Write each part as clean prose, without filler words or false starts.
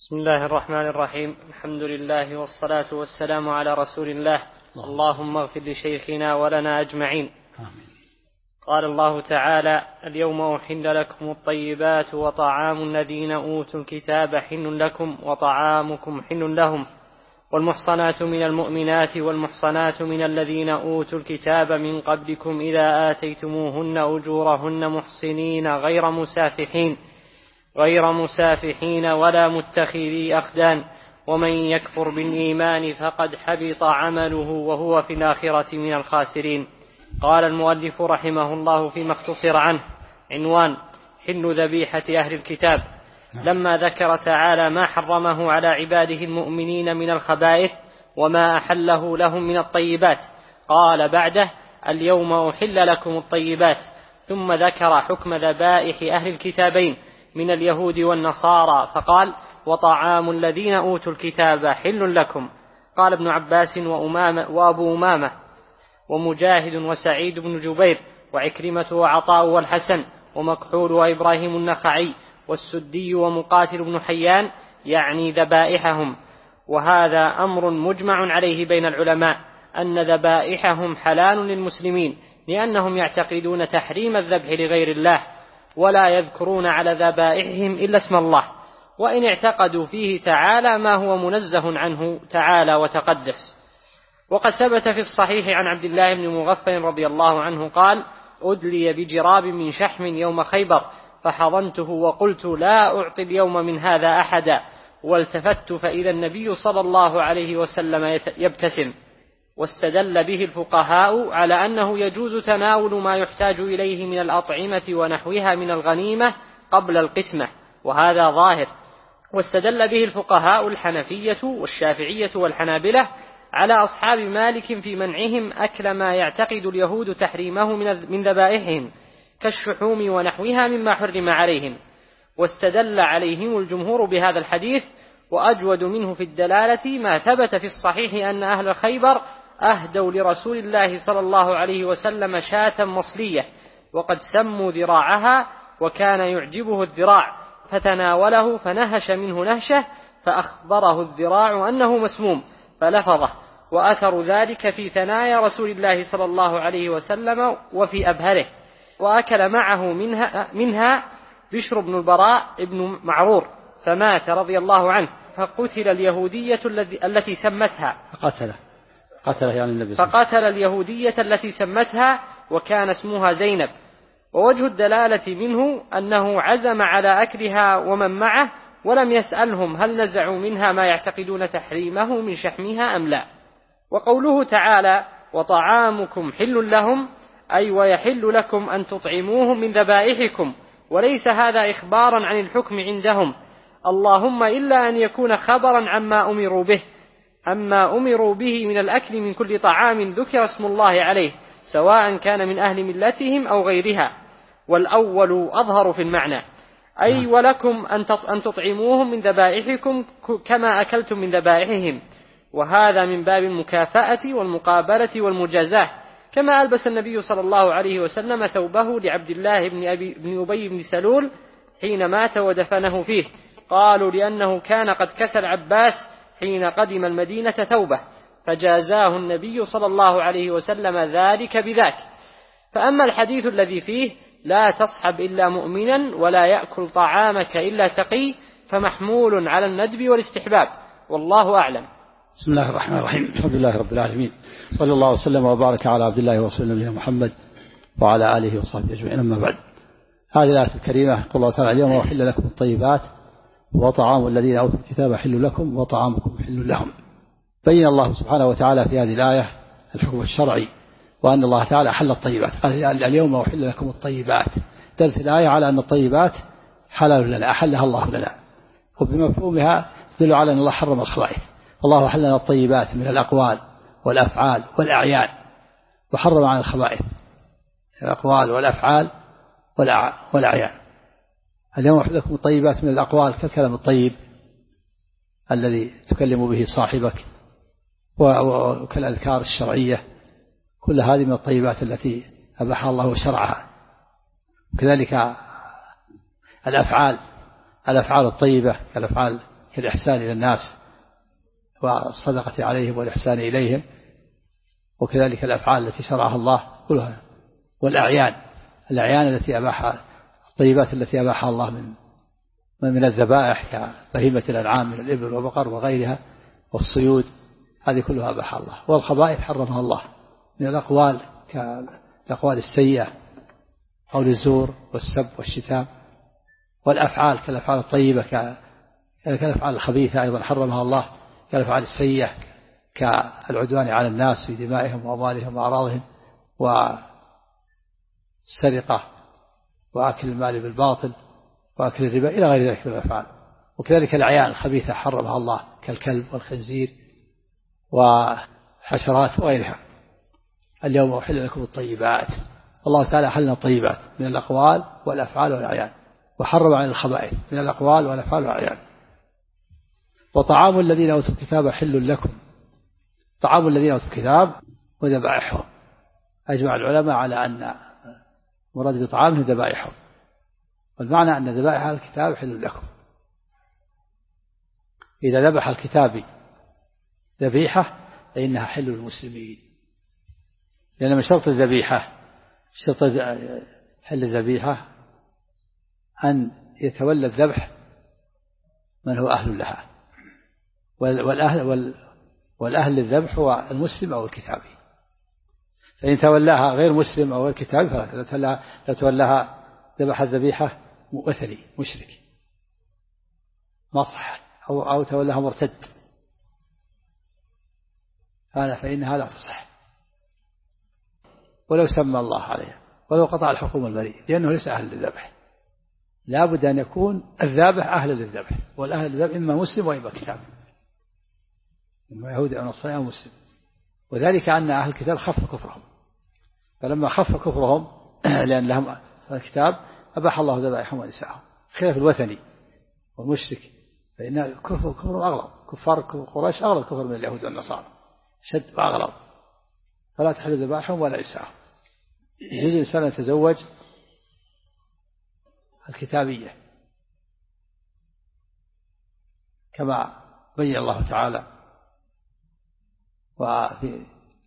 بسم الله الرحمن الرحيم. الحمد لله والصلاة والسلام على رسول الله. اللهم اغفر لشيخنا ولنا أجمعين. آمين. قال الله تعالى: اليوم أحل لكم الطيبات وطعام الذين أوتوا الكتاب حل لكم وطعامكم حل لهم والمحصنات من المؤمنات والمحصنات من الذين أوتوا الكتاب من قبلكم إذا آتيتموهن أجورهن محصنين غير مسافحين ولا متخذي أخدان ومن يكفر بالإيمان فقد حبط عمله وهو في الآخرة من الخاسرين. قال المؤلف رحمه الله فيما اختصر عنه عنوان: حل ذبيحة أهل الكتاب، لما ذكر تعالى ما حرمه على عباده المؤمنين من الخبائث وما أحله لهم من الطيبات، قال بعده: اليوم أحل لكم الطيبات، ثم ذكر حكم ذبائح أهل الكتابين من اليهود والنصارى فقال: وطعام الذين أوتوا الكتاب حل لكم. قال ابن عباس وأبو أمامة ومجاهد وسعيد بن جبير وعكرمة وعطاء والحسن ومكحول وإبراهيم النخعي والسدي ومقاتل بن حيان، يعني ذبائحهم. وهذا أمر مجمع عليه بين العلماء أن ذبائحهم حلال للمسلمين، لأنهم يعتقدون تحريم الذبح لغير الله ولا يذكرون على ذبائحهم إلا اسم الله، وإن اعتقدوا فيه تعالى ما هو منزه عنه تعالى وتقدس. وقد ثبت في الصحيح عن عبد الله بن مغفل رضي الله عنه قال: أدلي بجراب من شحم يوم خيبر فحضنته وقلت: لا أعطي اليوم من هذا أحدا، والتفت فإذا النبي صلى الله عليه وسلم يبتسم. واستدل به الفقهاء على أنه يجوز تناول ما يحتاج إليه من الأطعمة ونحوها من الغنيمة قبل القسمة، وهذا ظاهر. واستدل به الفقهاء الحنفية والشافعية والحنابلة على أصحاب مالك في منعهم أكل ما يعتقد اليهود تحريمه من ذبائحهم كالشحوم ونحوها مما حرم عليهم. واستدل عليهم الجمهور بهذا الحديث، وأجود منه في الدلالة ما ثبت في الصحيح أن أهل خيبر أهدوا لرسول الله صلى الله عليه وسلم شاة مصلية وقد سموا ذراعها، وكان يعجبه الذراع فتناوله فنهش منه نهشة فأخبره الذراع أنه مسموم فلفظه، وأثر ذلك في ثنايا رسول الله صلى الله عليه وسلم وفي أبهره. وأكل معه منها بشر بن البراء ابن معرور فمات رضي الله عنه، فقتل اليهودية التي سمتها فقتل اليهودية التي سمتها وكان اسمها زينب. ووجه الدلالة منه أنه عزم على أكلها ومن معه، ولم يسألهم هل نزعوا منها ما يعتقدون تحريمه من شحمها أم لا. وقوله تعالى: وطعامكم حل لهم، أي ويحل لكم أن تطعموهم من ذبائحكم، وليس هذا إخبارا عن الحكم عندهم، اللهم إلا أن يكون خبرا عما أمروا به من الأكل من كل طعام ذكر اسم الله عليه، سواء كان من أهل ملتهم أو غيرها. والأول أظهر في المعنى، أي ولكم أن تطعموهم من ذبائحكم كما أكلتم من ذبائحهم، وهذا من باب المكافأة والمقابلة والمجازاة، كما ألبس النبي صلى الله عليه وسلم ثوبه لعبد الله بن أبي بن سلول حين مات ودفنه فيه، قالوا لأنه كان قد كسى العباس حين قدم المدينة ثوبه، فجازاه النبي صلى الله عليه وسلم ذلك بذاك. فأما الحديث الذي فيه: لا تصحب إلا مؤمنا ولا يأكل طعامك إلا تقي، فمحمول على الندب والاستحباب، والله أعلم. بسم الله الرحمن الرحيم. الحمد لله رب العالمين، صلى الله وسلم وبارك على عبد الله ورسوله نبينا محمد وعلى آله وصحبه أجمعين، أما بعد. هذه الآية الكريمة يقول الله تعالى: اليوم أحل لكم الطيبات وطعام الذين أوتوا الكتاب حل لكم وطعامكم حل لهم. بين الله سبحانه وتعالى في هذه الآية الحكم الشرعي، وأن الله تعالى أحل الطيبات، قال: اليوم أحل لكم الطيبات. دلت الآية على أن الطيبات حلال لنا، أحلها الله لنا، وبمفهومها تدل على أن الله حرم الخبائث. الله أحل لنا الطيبات من الأقوال والأفعال والأعيان، وحرم عن الخبائث الأقوال والأفعال والأعيان. اليوم أحل لكم الطيبات من الأقوال كالكلام الطيب الذي تكلم به صاحبك، وكالأذكار الشرعية، كل هذه من الطيبات التي أباحها الله وشرعها. كذلك الأفعال الطيبة كالأفعال كالإحسان إلى الناس والصدقة عليهم والإحسان إليهم، وكذلك الأفعال التي شرعها الله كلها، والأعيان التي أباحها، الطيبات التي أباحها الله من الذبائح كبهيمة الأنعام من الإبل والبقر وغيرها والصيود، هذه كلها أباحها الله. والخبائث حرمها الله من الأقوال كالأقوال السيئة، قول الزور والسب والشتام، والأفعال كالأفعال الطيبة كالأفعال الخبيثة أيضا حرمها الله، كالأفعال السيئة كالعدوان على الناس في دمائهم وأموالهم وأعراضهم والسرقة وأكل المال بالباطل وأكل الربا إلى غير ذلك من الأفعال. وكذلك الأعيان الخبيثة حرمها الله كالكلب والخنزير وحشرات وغيرها. اليوم أحل لكم الطيبات، الله تعالى أحلنا الطيبات من الأقوال والأفعال والأعيان، وحرم عن الخبائث من الأقوال والأفعال والأعيان. وطعام الذين أوتوا الكتاب حل لكم، طعام الذين أوتوا الكتاب وذبائحهم، أجمع العلماء على أن مراد بطعامهم ذبائحهم، والمعنى أن ذبائح الكتاب حل لكم. إذا ذبح الكتاب ذبيحة فإنها حل للمسلمين، لأن من شرط الذبيحة، شرط حل الذبيحة أن يتولى الذبح من هو أهل لها، والأهل للذبح هو المسلم أو الكتابي. فإن تولاها غير مسلم أو غير كتابي فلا تولاها ذبح الذبيحة وثني مشرك ما صح، أو تولاها مرتد، فإن هذا تصح ولو سمى الله عليها، ولو قطع الحكم البريء، لأنه ليس أهل للذبح. لا بد أن يكون الذابح أهل للذبح، والأهل للذبح إما مسلم وإما كتاب، إما يهودي أو نصراني أو مسلم. وذلك أن أهل الكتاب خف كفرهم، فلما خف كفرهم لأن لهم الكتاب أباح الله ذبائحهم ونساءهم، خلاف الوثني والمشرك فإن كفر أغلب، كفار قريش أغلب كفر من اليهود والنصارى شد وأغلب، فلا تحل ذبائحهم ولا نساءهم. يجوز الإنسان يتزوج الكتابية كما بين الله تعالى وفي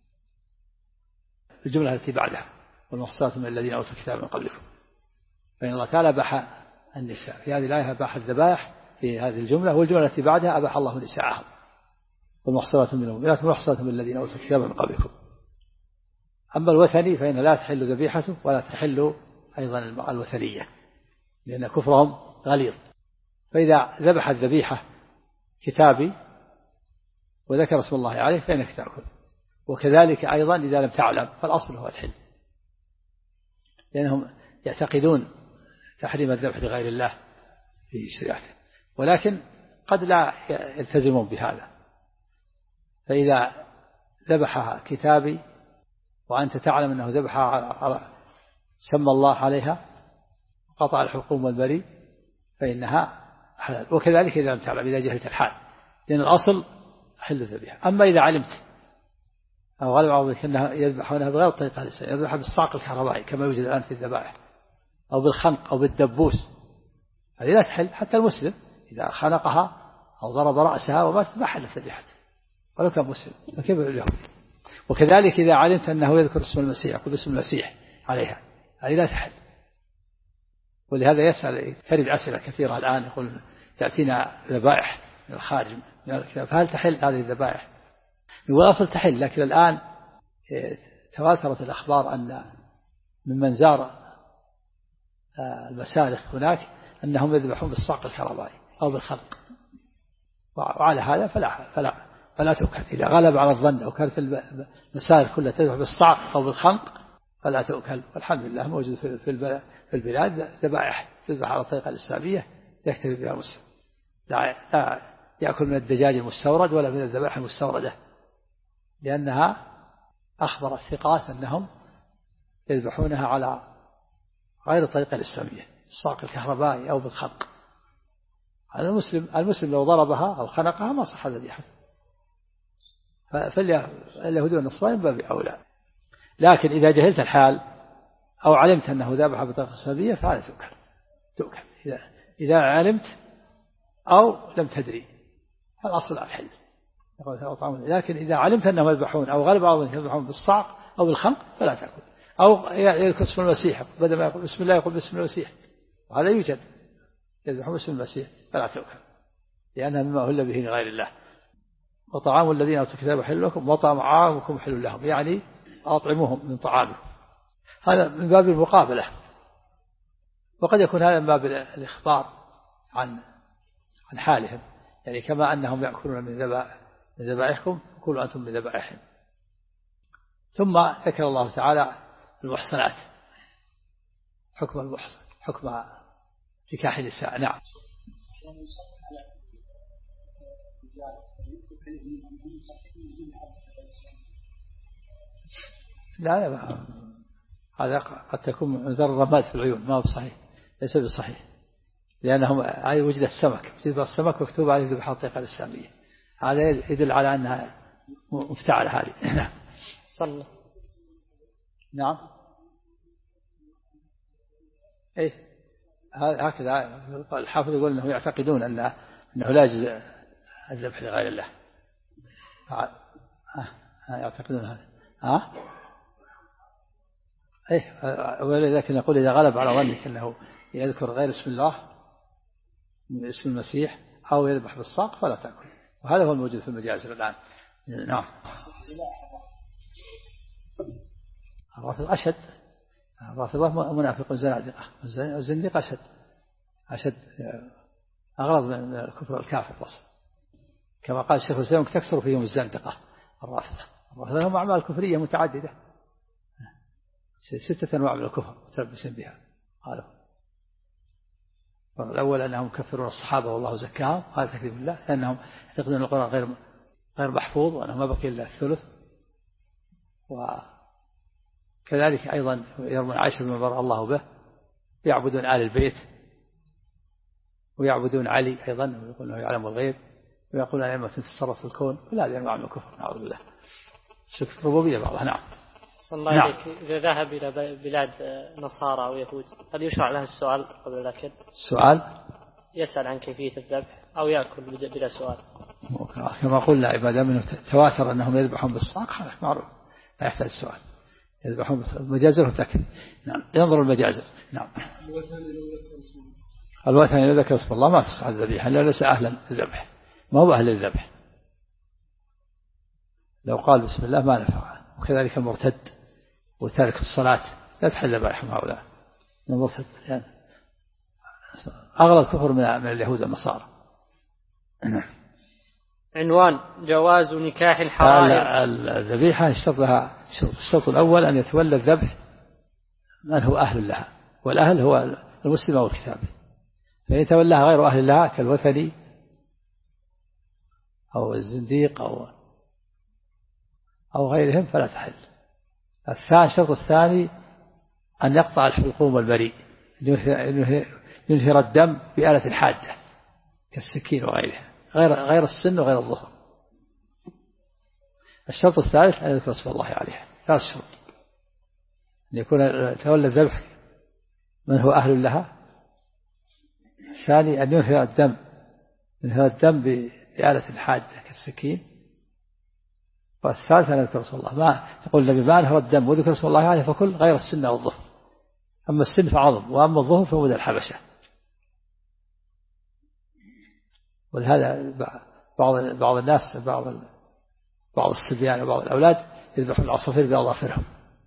الجملة التي بعدها والمحصنات من الذين أوتوا الكتاب من قبلكم، فإن الله تعالى أباح النساء في هذه الآية، أباح الذبائح في هذه الجملة، والجملة التي بعدها أباح الله نساءهم والمحصنات من المؤمنات والمحصنات من الذين أوتوا الكتاب من قبلكم. أما الوثني فإن لا تحل ذبيحته ولا تحل أيضا الوثنية، لأن كفرهم غليظ. فإذا ذبح الذبيحة كتابي وذكر اسم الله عليه فإنك تأكل. وكذلك أيضا إذا لم تعلم فالأصل هو الحل، لأنهم يعتقدون تحريم الذبح لغير الله في شريعته، ولكن قد لا يلتزمون بهذا. فإذا ذبحها كتابي وأنت تعلم أنه ذبحها سمى الله عليها قطع الحكم والبريء فإنها حلال. وكذلك إذا لم تعلم، إذا جهلت الحال، لأن الأصل حل الذبيحة. أما إذا علمت أو غلب عوضك أنها يذبحونها بغير الطريقة الإسلامية، يذبحها بالصاق الكهربائي كما يوجد الآن في الذبائح، أو بالخنق أو بالدبوس، هذه لا تحل. حتى المسلم إذا خنقها أو ضرب رأسها ومات ما حلت ذبيحته ولو كان مسلم، فكيف اليهودي؟ وكذلك إذا علمت أنه يذكر اسم المسيح، يقول اسم المسيح عليها، هذه لا تحل. ولهذا يسأل ترد أسئلة كثيرة الآن، يقول تأتينا ذبائح من الخارج من الكتاب، فهل تحل هذه الذبائح؟ والأصل تحل، لكن الآن تواترت الأخبار أن ممن زار المسالخ هناك أنهم يذبحون بالصعق الكهربائي أو بالخلق، وعلى هذا فلا تؤكل. إذا غلب على الظن أو كانت المسالخ كلها تذبح بالصعق أو بالخلق فلا تؤكل. والحمد لله موجود في البلاد ذبائح تذبح على الطريقة الإسلامية يكتفي بها مسلم، لا يأكل من الدجاج المستورد ولا من الذبائح المستوردة، لأنها أخبر الثقات أنهم يذبحونها على غير الطريقة الإسلامية، الصعق الكهربائي أو بالخلق. المسلم لو ضربها أو خنقها ما صح ذبيحته، فاليهود والنصارى باب أولى. لكن إذا جهلت الحال أو علمت أنه ذبح بطريقة إسلامية فهذا تؤكل. إذا علمت أو لم تدري الأصل الحل. لكن إذا علمت أنهم يذبحون أو غالب بعضهم يذبحون بالصعق أو بالخنق فلا تأكل. أو يذكر اسم المسيح بدل ما يقول بسم الله يقول بسم المسيح، وهذا يوجد، يذبحون باسم المسيح فلا تأكل لأنها مما أهل به لغير الله. وطعام الذين أوتوا الكتاب حل لكم وطعامكم حل لهم، يعني أطعموهم من طعامه. هذا من باب المقابلة، وقد يكون هذا من باب الإخبار عن حالهم، يعني كما أنهم يأكلون من ذبائحكم كلوا أنتم من ذبائحهم. ثم ذكر الله تعالى المحصنات، حكم المحصن، حكم نكاح النساء. نعم. لا هذا قد تكون من ذر الرماد في العيون، ما هو بصحيح، ليس بصحيح، لأنهم وجد السمك، وجد السمك مكتوب عليه ذبح الطريقة الإسلامية، هذا يدل على أنها مفتعلة هذه. نعم. صلى. نعم. إيه هكذا الحافظ يقول أنه يعتقدون أنه لا يجوز الذبح لغير الله، يعتقدون هذا. إيه ولذلك نقول إذا غلب على ظنك أنه يذكر غير اسم الله من اسم المسيح أو يذبح بالصاق فلا تأكل، وهذا هو الموجود في المجازر الآن. نعم. الرافضة أشد، الرافضة منافق زنادقة، الزنديق أشد أغلظ من الكفر الكافر الرسل، كما قال الشيخ الإسلام تكثر فيهم الزندقة. الرافضة لهم أعمال كفرية متعددة، 6 أنواع من الكفر متلبسين بها. قالوا الأول أنهم كفرون الصحابة والله زكاهم، هذا تكذيب بالله. ثانيهم يعتقدون القرآن غير محفوظ وأنه ما بقي إلا الثلث. وكذلك أيضا يرمون عائشة بما برأ الله به، يعبدون آل البيت ويعبدون علي أيضا، ويقولون أنه يعلم الغيب، ويقولون أنه تتصرف في الكون. كل هذه أنواع من الكفر نعوذ بالله، شرك الربوبية بعضها. نعم. صلى الله عليك. إذا ذهب إلى بلاد نصارى أو يهود هل يشرع له السؤال قبل الأكل؟ السؤال يسأل عن كيفية الذبح أو يأكل بلا سؤال؟ كما قلنا ما منه تواتر أنهم يذبحون بالصاق هذا معروف لا يحتاج السؤال، يذبحون بالمجازر وتكفي. نعم. ينظر المجازر. نعم. الوثن إذا ذكر اسم الله ما تصح الذبيحة، لا ليس أهلا للذبح، ما هو أهل الذبح. لو قال بسم الله ما نفعه. وكذلك المرتد وتارك الصلاة لا تحل ذبائحهم هؤلاء، المرتد يعني أغلى الكفر من اليهود والنصارى. عنوان: جواز نكاح الحرائر. الذبيحة يشترط لها الشرط الأول أن يتولى الذبح من هو أهل لها، والأهل هو المسلم أو الكتاب، فإن تولاها غير أهل لها كالوثني أو الزنديق أو غيرهم فلا تحل. الشرط الثاني أن يقطع الحلقوم والبريء، ينهر الدم بآلة حادة كالسكين وغيرها، غير السن وغير الظهر. الشرط الثالث أن يذكر اسم الله عليها. 3 شروط: أن يكون تولى الذبح من هو أهل لها، الثاني أن ينهر الدم بآلة حادة كالسكين، والثالث أن يذكر اسم الله. ما تقول النبي ما أنهر الدم وذكر اسم الله عليه فكل غير السن أو الظهر، أما السن فعظم وأما الظهر فهو من الحبشة. ولهذا بعض الناس بعض الصبيان وبعض الأولاد يذبحون العصافير بأظافرهم.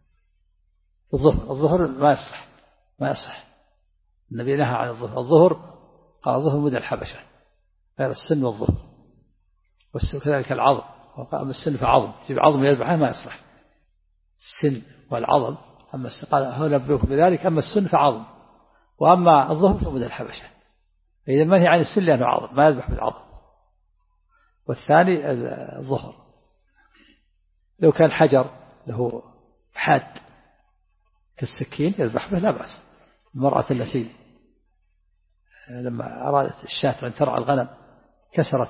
الظهر ما يصح. النبي نهى عن الظهر قال الظهر مدى الحبشة غير السن والظهر، وكذلك العظم، أما السن فعظم، يجب عظم يذبحه ما يصلح السن والعظم. أما قال هو نبئكم بذلك، أما السن فعظم، وأما الظهر فمدى الحبشة. فإذا منهي عن السن لأنه عظم ما يذبح بالعظم. والثاني الظهر. لو كان حجر له حاد كالسكين يذبح به لا بأس. المرأة التي لما أرادت الشاة أن ترعى الغنم كسرت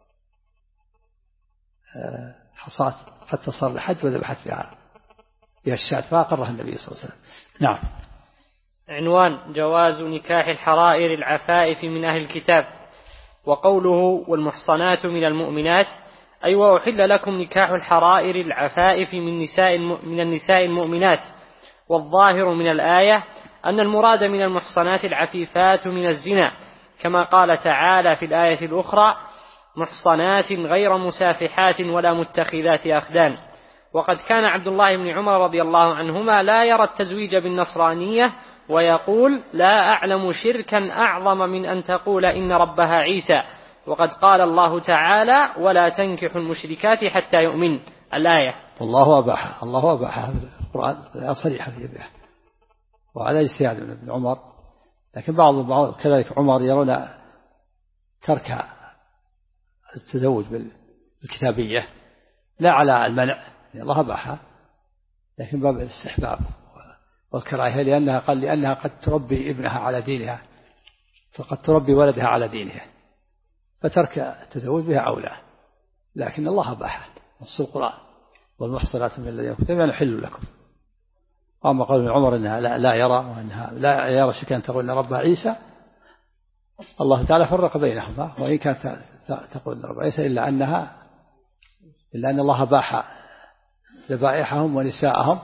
حصاة حتى صار لحج وذبحت بها الشاة فأقرها النبي صلى الله عليه وسلم. نعم. عنوان: جواز نكاح الحرائر العفائف من أهل الكتاب. وقوله والمحصنات من المؤمنات أي وأحل لكم نكاح الحرائر العفائف من النساء المؤمنات. والظاهر من الآية أن المراد من المحصنات العفيفات من الزنا، كما قال تعالى في الآية الأخرى محصنات غير مسافحات ولا متخذات أخدان. وقد كان عبد الله بن عمر رضي الله عنهما لا يرى التزويج بالنصرانية، ويقول لا أعلم شركا أعظم من أن تقول إن ربها عيسى، وقد قال الله تعالى ولا تنكحوا المشركات حتى يؤمن الآية. الله أباحها في القرآن صريحة في ذلك، وعلى اجتهاد من ابن عمر. لكن بعض كذلك عمر يرون ترك التزوج بالكتابية لا على المنع، الله أباحها، لكن باب الاستحباب والكراهية، لأنها قد تربي ابنها على دينها، فقد تربي ولدها على دينها، فترك التزوج بها أولى. لكن الله أباحها نص القرآن والمحصنات من الذين كتبوا نحل لكم. أما قول ابن عمر إنها لا يرى، وأنها لا يرى شيئا أن تقول إن ربها عيسى، الله تعالى فرق بينهما، وإن كانت تقول إن ربها عيسى إلا أن الله باح ذبائحهم ونساءهم،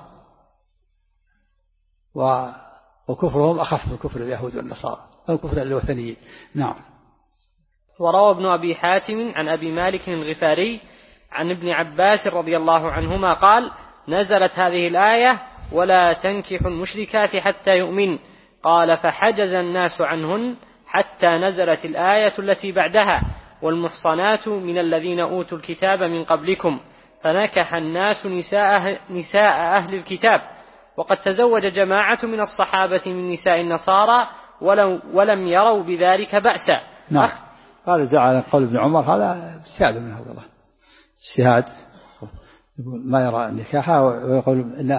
وكفرهم أخف من كفر اليهود والنصارى أو كفر الوثنيين. نعم. وروى ابن أبي حاتم عن أبي مالك الغفاري عن ابن عباس رضي الله عنهما قال نزلت هذه الآية ولا تنكحوا المشركات حتى يؤمن، قال فحجز الناس عنهن حتى نزلت الآية التي بعدها والمحصنات من الذين أوتوا الكتاب من قبلكم، فنكح الناس نساء أهل الكتاب. وقد تزوج جماعة من الصحابة من نساء النصارى ولم يروا بذلك بأسا. نعم. هذا دعا قول ابن عمر، هذا اجتهاد من هذا الله، اجتهاد، ما يرى نكاحها ويقول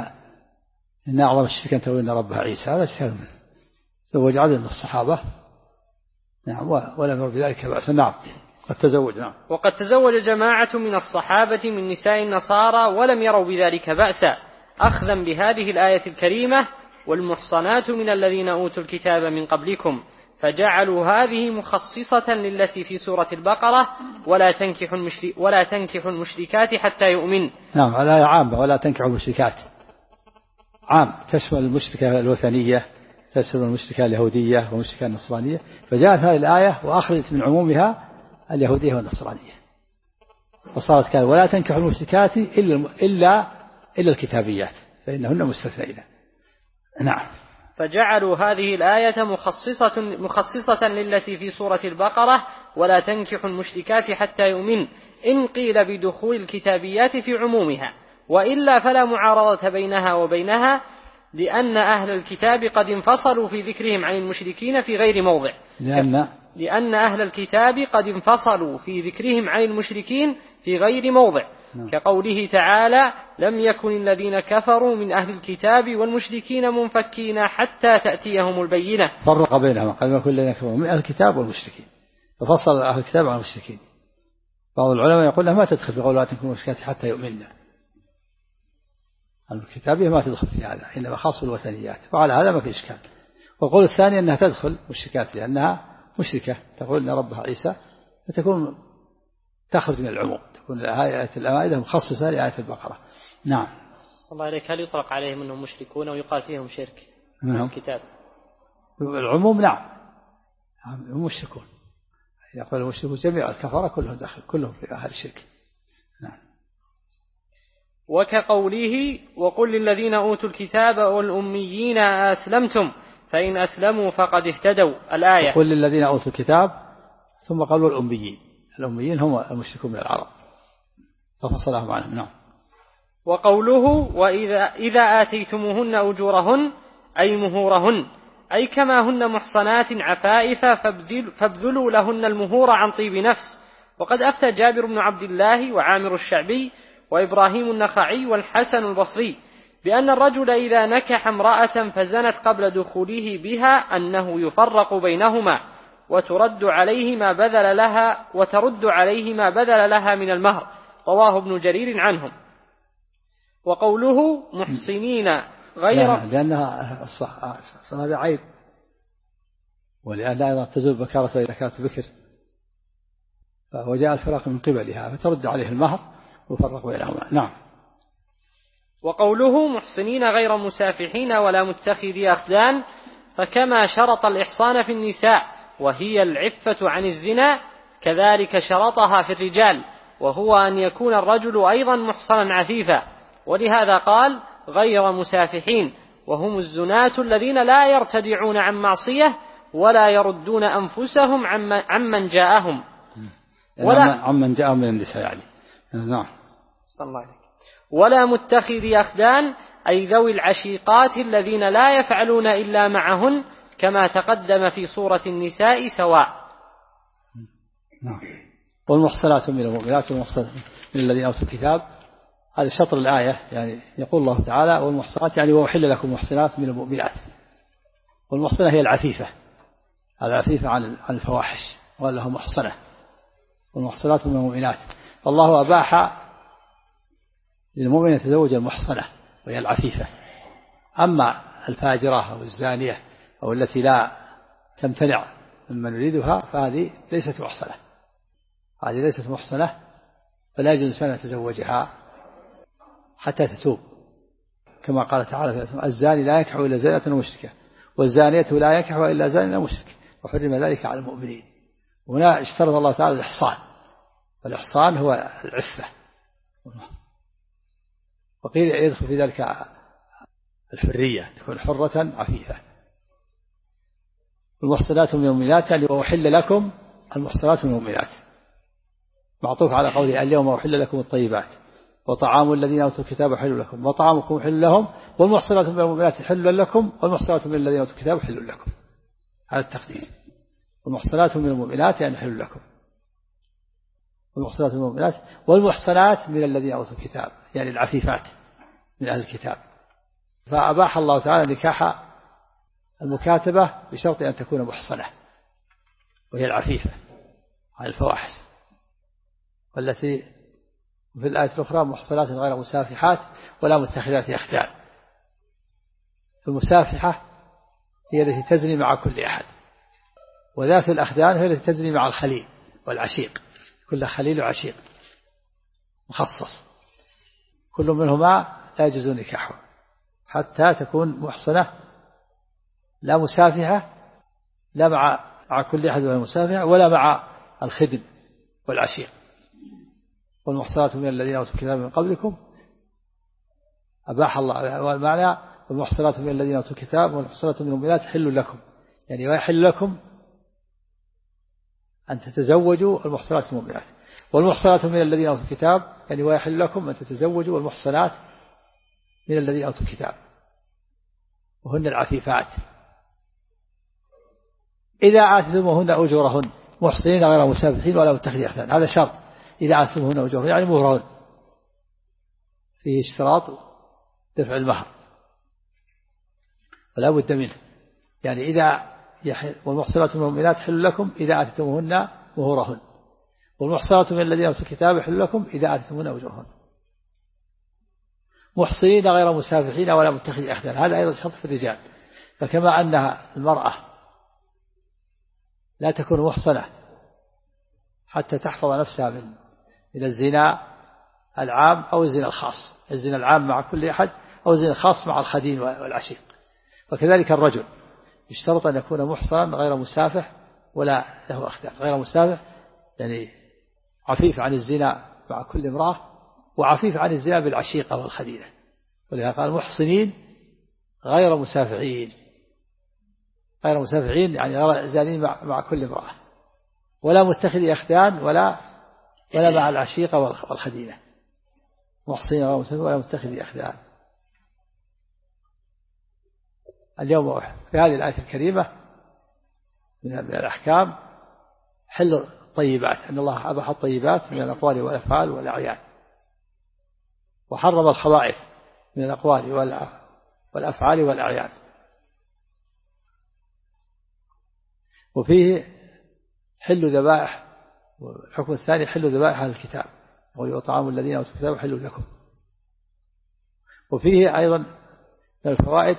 إن أعظم الشرك أن تقول إن ربها عيسى، هذا اجتهاد منه. تزوج عدد من الصحابة، نعم، ولم يروا بذلك بأسا. نعم. قد تزوج. نعم. وقد تزوج جماعة من الصحابة من نساء النصارى ولم يروا بذلك بأسا، أخذا بهذه الآية الكريمة والمحصنات من الذين أوتوا الكتاب من قبلكم، فجعلوا هذه مخصصة للتي في سورة البقرة ولا تنكحوا المشركات حتى يؤمن. نعم. الآية عامة، ولا تنكحوا المشركات عام، تشمل المشركة الوثنية، تشمل المشركة اليهودية والمشركة النصرانية، فجاءت هذه الآية وأخذت من عمومها اليهودية والنصرانية، وصارت كذلك ولا تنكحوا المشركات إلا الكتابيات فإنهن مستثنين. نعم. فجعلوا هذه الآية مخصصة للتي في سورة البقرة ولا تنكحوا المشركات حتى يؤمن، إن قيل بدخول الكتابيات في عمومها، وإلا فلا معارضة بينها وبينها، لأن أهل الكتاب قد انفصلوا في ذكرهم عن المشركين في غير موضع. لأن أهل الكتاب قد انفصلوا في ذكرهم عن المشركين في غير موضع، كقوله تعالى لم يكن الذين كفروا من أهل الكتاب والمشركين منفكين حتى تأتيهم البينة. فرق بينهم، قال ما كل الذين كفروا من أهل الكتاب والمشركين، ففصل أهل الكتاب عن المشركين. بعض العلماء يقول ما تدخل في قول لا تنكحوا المشركات حتى يؤمننا، الكتابية ما تدخل في هذا، إنما خاص بالوثنيات، وعلى هذا ما في إشكال. والقول الثاني أنها تدخل مشركات لأنها مشركة تقول إن ربها عيسى، فتكون تخرج من العموم، تكون آية المائدة مخصصة لآية البقرة. نعم. صلى الله عليك، هل يطلق عليهم أنهم مشركون ويقال فيهم شرك من الكتاب؟ العموم نعم، هم مشركون، يقول المشركون جميع الكفرة كلهم داخل، كلهم في أهل الشرك. نعم. وكقوله وقل للذين أوتوا الكتاب والأميين أسلمتم فإن أسلموا فقد اهتدوا الآية. وقل للذين أوتوا الكتاب ثم قالوا الأميين هم المشركون من العرب ففصلهم عنهم. نعم. وقوله وإذا آتيتموهن أجورهن أي مهورهن، أي كما هن محصنات عفائف فابذلوا لهن المهور عن طيب نفس. وقد أفتى جابر بن عبد الله وعامر الشعبي وإبراهيم النخعي والحسن البصري بأن الرجل إذا نكح امرأة فزنت قبل دخوله بها أنه يفرق بينهما وترد عليه ما بذل لها من المهر. رواه ابن جرير عنهم. وقوله محصنين غير لأنها أصبح هذا عيب، ولأن أيضا تزول بكارة إذا كانت بكر، وجاء الفراق من قبلها فترد عليه المهر وفرق بينهما. نعم. وقوله محصنين غير مسافحين ولا متخذي أخدان، فكما شرط الإحصان في النساء وهي العفة عن الزنا، كذلك شرطها في الرجال، وهو أن يكون الرجل أيضا محصنا عفيفا، ولهذا قال غير مسافحين، وهم الزناة الذين لا يرتدعون عن معصية ولا يردون أنفسهم عمن جاءهم، عمن جاءهم من النساء يعني. نعم. صلى الله عليه. ولا متخذي أخدان، أي ذوي العشيقات الذين لا يفعلون إلا معهن، كما تقدم في سورة النساء سواء. نعم. والمحصنات من المؤمنات والمحصنات من الذين أوتوا الكتاب، هذا شطر الآية. يعني يقول الله تعالى والمحصنات يعني وأحل لكم محصنات من المؤمنات. والمحصنة هي العفيفة، العفيفة عن الفواحش، وقال له محصنة. والمحصنات من المؤمنات، فالله أباح للمؤمن يتزوج المحصنة وهي العفيفة. أما الفاجرة أو الزانية أو التي لا تمتنع ممن يريدها فهذه ليست محصنة، هذه ليست محصنة، فلا يجوز الإنسان أن يتزوجها حتى تتوب، كما قال تعالى في الزاني لا ينكح إلا زانية مشركة والزانية لا ينكح إلا زاني مشرك وحرم ذلك على المؤمنين. هنا اشترط الله تعالى الإحصان، والإحصان هو العفة، وقيل يدخل في ذلك الحرية، تكون حرة عفيفة. المحصنات من المؤمنات يعني وأحل لكم المحصنات من المؤمنات، معطوف على قوله اليوم أحل لكم الطيبات وطعام الذين أوتوا الكتاب حل لكم وطعامكم حل لهم والمحصنات من المؤمنات حل لكم والمحصنات من الذين أوتوا الكتاب حل لكم. هذا التقدير. والمحصنات من المؤمنات يعني حل لكم، والمحصنات من المؤمنات والمحصنات من الذين أوتوا الكتاب يعني العفيفات من أهل الكتاب. فأباح الله تعالى نكاح المكاتبة بشرط أن تكون محصنة وهي العفيفة عن الفواحش، والتي في الآية الأخرى محصنات غير مسافحات ولا متخذات أخدان. المسافحة هي التي تزني مع كل أحد، وذات الأخدان هي التي تزني مع الخليل والعشيق، كل خليل وعشيق مخصص، كل منهما لا يجوز نكاحه حتى تكون محصنة لا مسافحة، لا مع كل أحد ولا مسافحة ولا مع الخدم والعشيق. والمحصنات من الذين أوتوا الكتاب من قبلكم أباح الله، والمعنى والمحصنات من الذين أوتوا الكتاب والمحصنات من المؤمنات حل لكم، يعني ويحل لكم أن تتزوجوا المحصنات المؤمنات، والمحصنات من الذين أوتوا الكتاب يعني ويحل لكم أن تتزوجوا المحصنات من الذين أوتوا الكتاب وهن العفيفات إذا آتيتموهن أجورهن محصنين غير مسافحين ولا متخذي أخدان. هذا شرط، إذا آتيتموهن أجورهن يعني مهرهن، فيه اشتراط دفع المهر ولا بد منه. يعني إذا والمحصنات من المؤمنات حل لكم إذا آتيتموهن مهورهن، والمحصنات من الذين أوتوا الكتاب حل لكم إذا آتيتموهن أجورهن محصنين غير مسافحين ولا متخذي أخدان. هذا أيضا شرط في الرجال. فكما أنها المرأة لا تكون محصنة حتى تحفظ نفسها من الزنا العام أو الزنا الخاص، الزنا العام مع كل أحد أو الزنا الخاص مع الخدين والعشيق، وكذلك الرجل يشترط أن يكون محصنا غير مسافح ولا له أخدان. غير مسافح يعني عفيف عن الزنا مع كل امرأة وعفيف عن الزنا بالعشيقة والخدينة، ولهذا قال محصنين غير مسافحين، غير مسافحين يعني غير زانين مع كل امرأة، ولا متخذي أخدان ولا مع العشيقة والخدينة. محصنين غير مسافحين ولا متخذي أخدان. اليوم في هذه الآية الكريمة من الأحكام حل الطيبات، أن الله أباح الطيبات من الأقوال والأفعال والأعيان، وحرم الخبائث من الأقوال والأفعال والأعيان. وفيه حل ذبائح، والحكم الثاني حل ذبائح أهل الكتاب وطعام الذين أوتوا الكتاب حل لكم. وفيه أيضا من الفوائد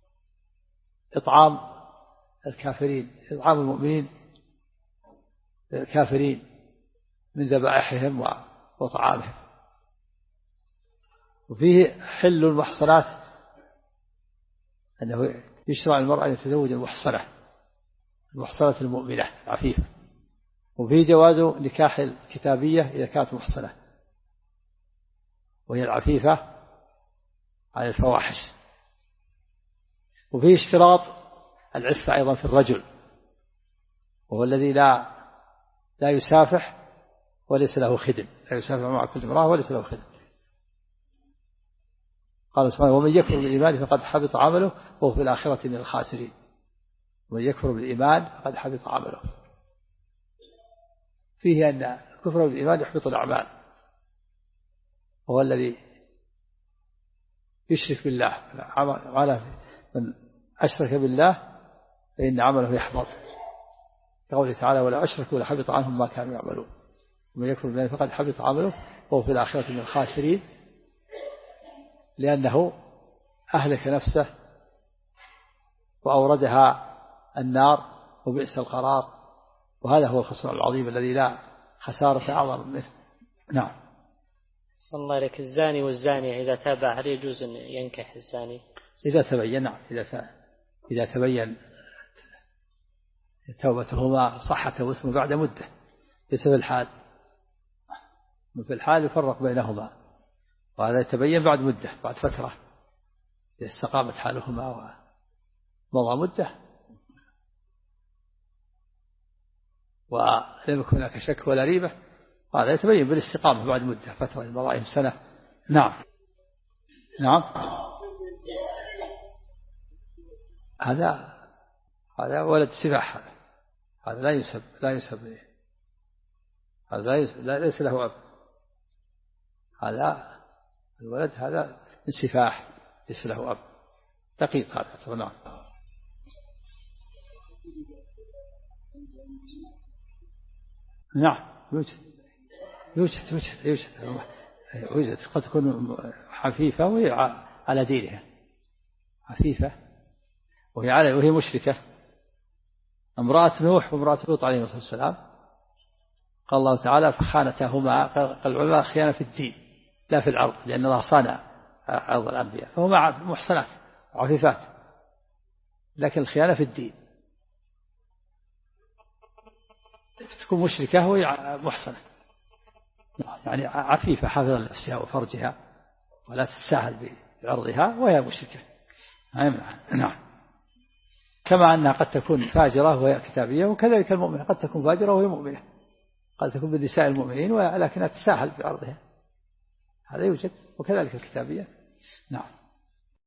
إطعام الكافرين، إطعام المؤمنين الكافرين من ذبائحهم وطعامهم. وفيه حل المحصنات، أنه يشرع المرأة أن يتزوج المحصنة المؤمنة العفيفة. وفيه جواز نكاح الكتابية إذا كانت محصنة وهي العفيفة عن الفواحش. وفيه اشتراط العفة أيضا في الرجل، وهو الذي لا يسافح وليس له خدم، لا يسافح مع كل امرأة وليس له خدم. قال سبحانه: ومن يكفر بالإيمان فقد حبط عمله وهو في الآخرة من الخاسرين. ومن يكفر بالإيمان فقد حبط عمله. فيه أن الكفر بالإيمان يحبط الأعمال، وهو الذي يشرك بالله. من أشرك بالله فإن عمله يحبط، كقوله تعالى: ولا أشركوا لحبط عنهم ما كانوا يعملون. ومن يكفر بالله فقد حبط عمله وهو في الآخرة من الخاسرين، لأنه أهلك نفسه وأوردها النار وبئس القرار، وهذا هو الخسران العظيم الذي لا خسارة أعظم منه. نعم. صلى الله عليك. الزاني والزانية إذا تابع هل يجوز أن ينكح الزاني؟ إذا تبين، نعم، إذا تبين توبتهما صحة وإثم بعد مدة، ليس في الحال. في الحال يفرق بينهما، وهذا يتبين بعد مدة، بعد فترة، إذا استقامت حالهما ومضى مدة ولم يكن هناك شك ولا ريبة، هذا يتبين بالاستقامة بعد مدة، فترة مضائهم سنة. نعم. نعم. هذا ولد سباح، هذا لا يسب هذا ليس له أب. هذا الولد هذا من سفاح، ليس له أب، دقيق هذا. نعم. نعم. يوجد قد تكون حفيفة وهي على دينها، حفيفة وهي مشركة. امرأة نوح وامرأة لوط عليه الصلاة والسلام قال الله تعالى: فخانتهما. قال العلماء: خيانة في الدين لا في العرض، لأن الله صانع عرض الأنبياء، فهما محصنات عفيفات، لكن الخيانة في الدين. تكون مشركة وهي محصنة، يعني عفيفة حافظة لنفسها وفرجها ولا تتساهل بعرضها وهي مشركة. نعم. كما أنها قد تكون فاجرة وهي كتابية، وكذلك المؤمنة قد تكون فاجرة وهي مؤمنة، قد تكون بالنساء المؤمنين ولكنها تتساهل بعرضها، هذا يوجد، وكذلك الكتابية. نعم.